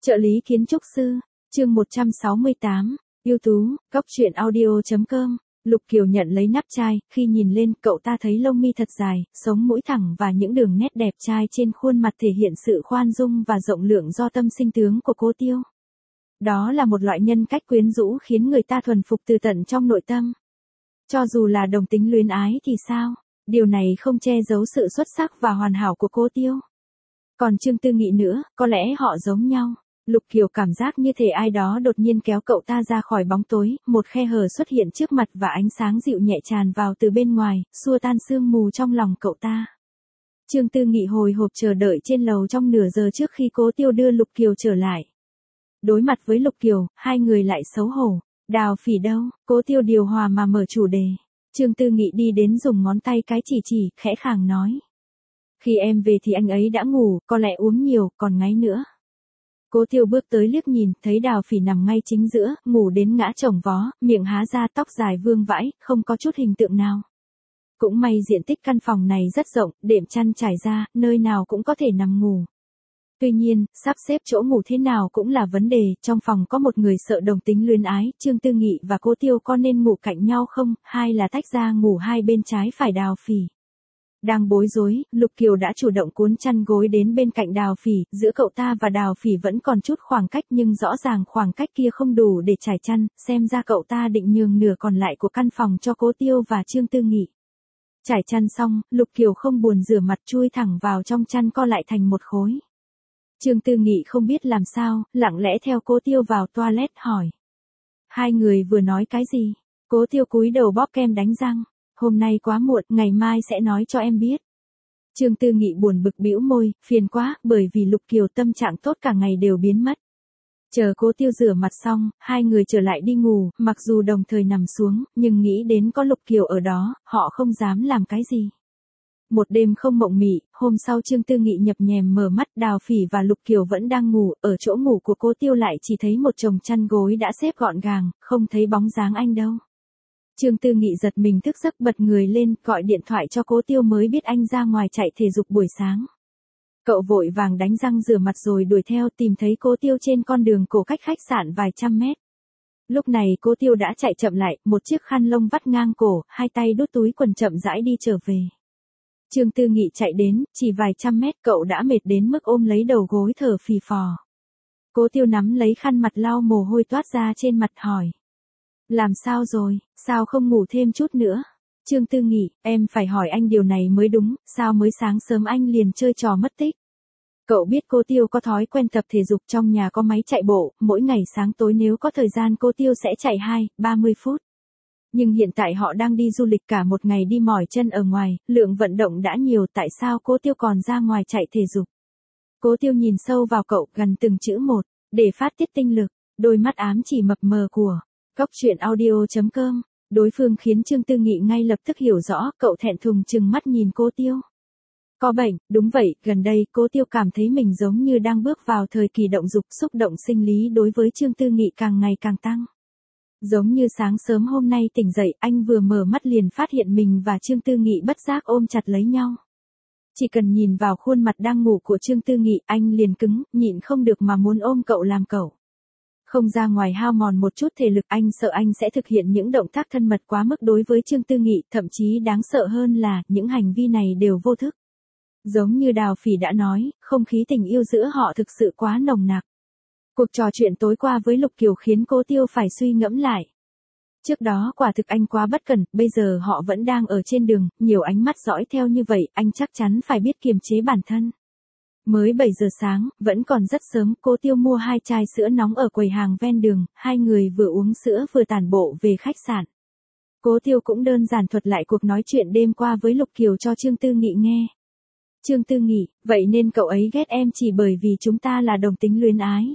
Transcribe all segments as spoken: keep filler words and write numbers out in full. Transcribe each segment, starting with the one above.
Trợ lý kiến trúc sư, chương một trăm sáu mươi tám, ưu tú, góc truyện audio chấm com. Lục Kiều nhận lấy nắp chai, khi nhìn lên cậu ta thấy lông mi thật dài, sống mũi thẳng và những đường nét đẹp trai trên khuôn mặt thể hiện sự khoan dung và rộng lượng do tâm sinh tướng của Cố Tiêu. Đó là một loại nhân cách quyến rũ khiến người ta thuần phục từ tận trong nội tâm. Cho dù là đồng tính luyến ái thì sao, điều này không che giấu sự xuất sắc và hoàn hảo của Cố Tiêu. Còn Trương Tư Nghị nữa, có lẽ họ giống nhau. Lục Kiều cảm giác như thể ai đó đột nhiên kéo cậu ta ra khỏi bóng tối, một khe hở xuất hiện trước mặt và ánh sáng dịu nhẹ tràn vào từ bên ngoài, xua tan sương mù trong lòng cậu ta. Trương Tư Nghị hồi hộp chờ đợi trên lầu trong nửa giờ trước khi Cố Tiêu đưa Lục Kiều trở lại. Đối mặt với Lục Kiều, hai người lại xấu hổ. Đào Phỉ đâu? Cố Tiêu điều hòa mà mở chủ đề. Trương Tư Nghị đi đến dùng ngón tay cái chỉ chỉ, khẽ khàng nói. Khi em về thì anh ấy đã ngủ, có lẽ uống nhiều, còn ngáy nữa. Cố Tiêu bước tới liếc nhìn, thấy Đào Phỉ nằm ngay chính giữa, ngủ đến ngã chồng vó, miệng há ra, tóc dài vương vãi, không có chút hình tượng nào. Cũng may diện tích căn phòng này rất rộng, đệm chăn trải ra, nơi nào cũng có thể nằm ngủ. Tuy nhiên, sắp xếp chỗ ngủ thế nào cũng là vấn đề, trong phòng có một người sợ đồng tính luyến ái, Trương Tư Nghị và Cố Tiêu có nên ngủ cạnh nhau không, hay là tách ra ngủ hai bên trái phải Đào Phỉ. Đang bối rối, Lục Kiều đã chủ động cuốn chăn gối đến bên cạnh Đào Phỉ, giữa cậu ta và Đào Phỉ vẫn còn chút khoảng cách nhưng rõ ràng khoảng cách kia không đủ để trải chăn, xem ra cậu ta định nhường nửa còn lại của căn phòng cho Cố Tiêu và Trương Tư Nghị. Trải chăn xong, Lục Kiều không buồn rửa mặt chui thẳng vào trong chăn co lại thành một khối. Trương Tư Nghị không biết làm sao, lặng lẽ theo Cố Tiêu vào toilet hỏi. Hai người vừa nói cái gì? Cố Tiêu cúi đầu bóp kem đánh răng. Hôm nay quá muộn, ngày mai sẽ nói cho em biết. Trương Tư Nghị buồn bực bĩu môi, phiền quá, bởi vì Lục Kiều tâm trạng tốt cả ngày đều biến mất. Chờ Cố Tiêu rửa mặt xong, hai người trở lại đi ngủ, mặc dù đồng thời nằm xuống, nhưng nghĩ đến có Lục Kiều ở đó, họ không dám làm cái gì. Một đêm không mộng mị, hôm sau Trương Tư Nghị nhập nhèm mở mắt, Đào Phỉ và Lục Kiều vẫn đang ngủ, ở chỗ ngủ của Cố Tiêu lại chỉ thấy một chồng chăn gối đã xếp gọn gàng, không thấy bóng dáng anh đâu. Trương Tư Nghị giật mình thức giấc bật người lên, gọi điện thoại cho Cố Tiêu mới biết anh ra ngoài chạy thể dục buổi sáng. Cậu vội vàng đánh răng rửa mặt rồi đuổi theo, tìm thấy Cố Tiêu trên con đường cổ cách khách sạn vài trăm mét. Lúc này Cố Tiêu đã chạy chậm lại, một chiếc khăn lông vắt ngang cổ, hai tay đút túi quần chậm rãi đi trở về. Trương Tư Nghị chạy đến, chỉ vài trăm mét cậu đã mệt đến mức ôm lấy đầu gối thở phì phò. Cố Tiêu nắm lấy khăn mặt lau mồ hôi toát ra trên mặt hỏi. Làm sao rồi, sao không ngủ thêm chút nữa? Trương Tư Nghị, em phải hỏi anh điều này mới đúng, sao mới sáng sớm anh liền chơi trò mất tích? Cậu biết Cố Tiêu có thói quen tập thể dục, trong nhà có máy chạy bộ, mỗi ngày sáng tối nếu có thời gian Cố Tiêu sẽ chạy hai, ba mươi phút. Nhưng hiện tại họ đang đi du lịch cả một ngày đi mỏi chân ở ngoài, lượng vận động đã nhiều, tại sao Cố Tiêu còn ra ngoài chạy thể dục? Cố Tiêu nhìn sâu vào cậu, gần từng chữ một, để phát tiết tinh lực, đôi mắt ám chỉ mập mờ của góc truyện audio chấm com. Đối phương khiến Trương Tư Nghị ngay lập tức hiểu rõ, cậu thẹn thùng trừng mắt nhìn Cố Tiêu. Có bệnh, đúng vậy, gần đây Cố Tiêu cảm thấy mình giống như đang bước vào thời kỳ động dục, xúc động sinh lý đối với Trương Tư Nghị càng ngày càng tăng. Giống như sáng sớm hôm nay tỉnh dậy, anh vừa mở mắt liền phát hiện mình và Trương Tư Nghị bất giác ôm chặt lấy nhau. Chỉ cần nhìn vào khuôn mặt đang ngủ của Trương Tư Nghị, anh liền cứng, nhịn không được mà muốn ôm cậu làm cậu. Không ra ngoài hao mòn một chút thể lực, anh sợ anh sẽ thực hiện những động tác thân mật quá mức đối với Trương Tư Nghị, thậm chí đáng sợ hơn là, những hành vi này đều vô thức. Giống như Đào Phỉ đã nói, không khí tình yêu giữa họ thực sự quá nồng nặc. Cuộc trò chuyện tối qua với Lục Kiều khiến Cố Tiêu phải suy ngẫm lại. Trước đó quả thực anh quá bất cẩn, bây giờ họ vẫn đang ở trên đường, nhiều ánh mắt dõi theo như vậy, anh chắc chắn phải biết kiềm chế bản thân. Mới bảy giờ sáng, vẫn còn rất sớm, Cố Tiêu mua hai chai sữa nóng ở quầy hàng ven đường, hai người vừa uống sữa vừa tản bộ về khách sạn. Cố Tiêu cũng đơn giản thuật lại cuộc nói chuyện đêm qua với Lục Kiều cho Trương Tư Nghị nghe. Trương Tư Nghị, vậy nên cậu ấy ghét em chỉ bởi vì chúng ta là đồng tính luyến ái.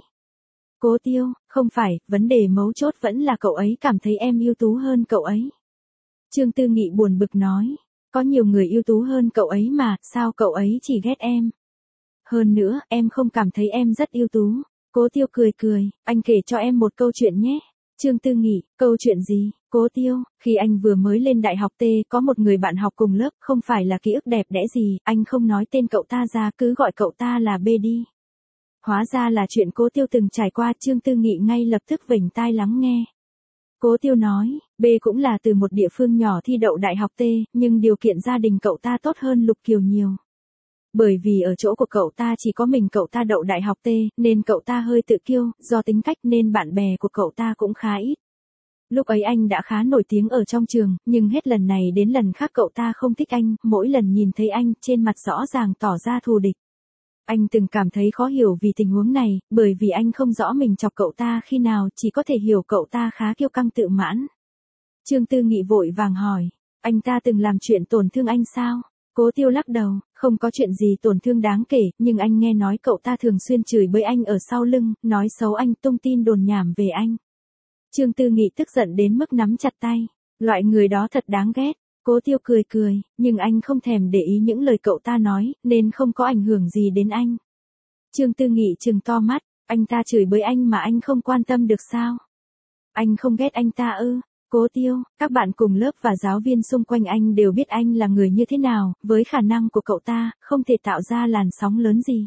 Cố Tiêu, không phải, vấn đề mấu chốt vẫn là cậu ấy cảm thấy em ưu tú hơn cậu ấy. Trương Tư Nghị buồn bực nói, có nhiều người ưu tú hơn cậu ấy mà, sao cậu ấy chỉ ghét em? Hơn nữa, em không cảm thấy em rất ưu tú. Cố Tiêu cười cười, anh kể cho em một câu chuyện nhé. Trương Tư Nghị, câu chuyện gì? Cố Tiêu, khi anh vừa mới lên đại học T, có một người bạn học cùng lớp, không phải là ký ức đẹp đẽ gì, anh không nói tên cậu ta ra, cứ gọi cậu ta là B đi. Hóa ra là chuyện Cố Tiêu từng trải qua, Trương Tư Nghị ngay lập tức vểnh tai lắng nghe. Cố Tiêu nói, B cũng là từ một địa phương nhỏ thi đậu đại học T, nhưng điều kiện gia đình cậu ta tốt hơn Lục Kiều nhiều. Bởi vì ở chỗ của cậu ta chỉ có mình cậu ta đậu đại học T, nên cậu ta hơi tự kiêu, do tính cách nên bạn bè của cậu ta cũng khá ít. Lúc ấy anh đã khá nổi tiếng ở trong trường, nhưng hết lần này đến lần khác cậu ta không thích anh, mỗi lần nhìn thấy anh, trên mặt rõ ràng tỏ ra thù địch. Anh từng cảm thấy khó hiểu vì tình huống này, bởi vì anh không rõ mình chọc cậu ta khi nào, chỉ có thể hiểu cậu ta khá kiêu căng tự mãn. Trương Tư Nghị vội vàng hỏi, anh ta từng làm chuyện tổn thương anh sao? Cố Tiêu lắc đầu, không có chuyện gì tổn thương đáng kể, nhưng anh nghe nói cậu ta thường xuyên chửi bới anh ở sau lưng, nói xấu anh, tung tin đồn nhảm về anh. Trương Tư Nghị tức giận đến mức nắm chặt tay, loại người đó thật đáng ghét. Cố Tiêu cười cười, nhưng anh không thèm để ý những lời cậu ta nói, nên không có ảnh hưởng gì đến anh. Trương Tư Nghị trừng to mắt, anh ta chửi bới anh mà anh không quan tâm được sao? Anh không ghét anh ta ư? Cố Tiêu, các bạn cùng lớp và giáo viên xung quanh anh đều biết anh là người như thế nào, với khả năng của cậu ta, không thể tạo ra làn sóng lớn gì.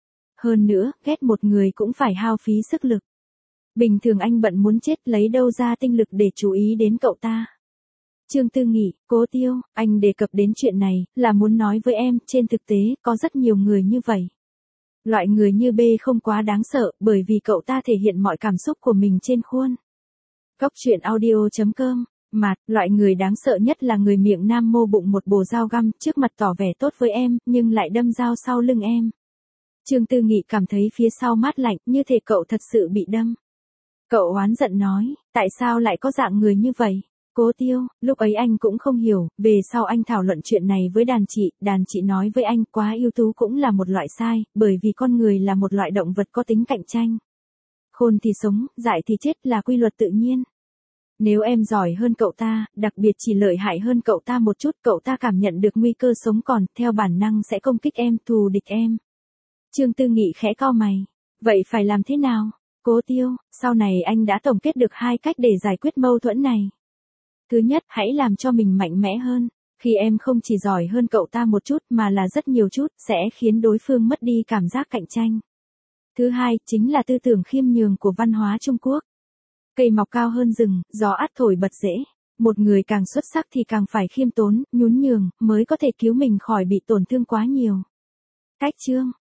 Hơn nữa, ghét một người cũng phải hao phí sức lực. Bình thường anh bận muốn chết, lấy đâu ra tinh lực để chú ý đến cậu ta. Trương Tư Nghị, Cố Tiêu, anh đề cập đến chuyện này, là muốn nói với em, trên thực tế, có rất nhiều người như vậy. Loại người như B không quá đáng sợ, bởi vì cậu ta thể hiện mọi cảm xúc của mình trên khuôn. Cóc truyện audio chấm com, Mạt, loại người đáng sợ nhất là người miệng nam mô bụng một bồ dao găm, trước mặt tỏ vẻ tốt với em, nhưng lại đâm dao sau lưng em. Trương Tư Nghị cảm thấy phía sau mát lạnh, như thể cậu thật sự bị đâm. Cậu oán giận nói, tại sao lại có dạng người như vậy? Cố Tiêu, lúc ấy anh cũng không hiểu, về sau anh thảo luận chuyện này với đàn chị, đàn chị nói với anh quá ưu tú cũng là một loại sai, bởi vì con người là một loại động vật có tính cạnh tranh. Khôn thì sống, dại thì chết là quy luật tự nhiên. Nếu em giỏi hơn cậu ta, đặc biệt chỉ lợi hại hơn cậu ta một chút, cậu ta cảm nhận được nguy cơ sống còn, theo bản năng sẽ công kích em, thù địch em. Trương Tư Nghị khẽ cau mày, vậy phải làm thế nào? Cố Tiêu, sau này anh đã tổng kết được hai cách để giải quyết mâu thuẫn này. Thứ nhất, hãy làm cho mình mạnh mẽ hơn. Khi em không chỉ giỏi hơn cậu ta một chút mà là rất nhiều chút, sẽ khiến đối phương mất đi cảm giác cạnh tranh. Thứ hai, chính là tư tưởng khiêm nhường của văn hóa Trung Quốc. Cây mọc cao hơn rừng, gió át thổi bật rễ. Một người càng xuất sắc thì càng phải khiêm tốn, nhún nhường, mới có thể cứu mình khỏi bị tổn thương quá nhiều. Cách chương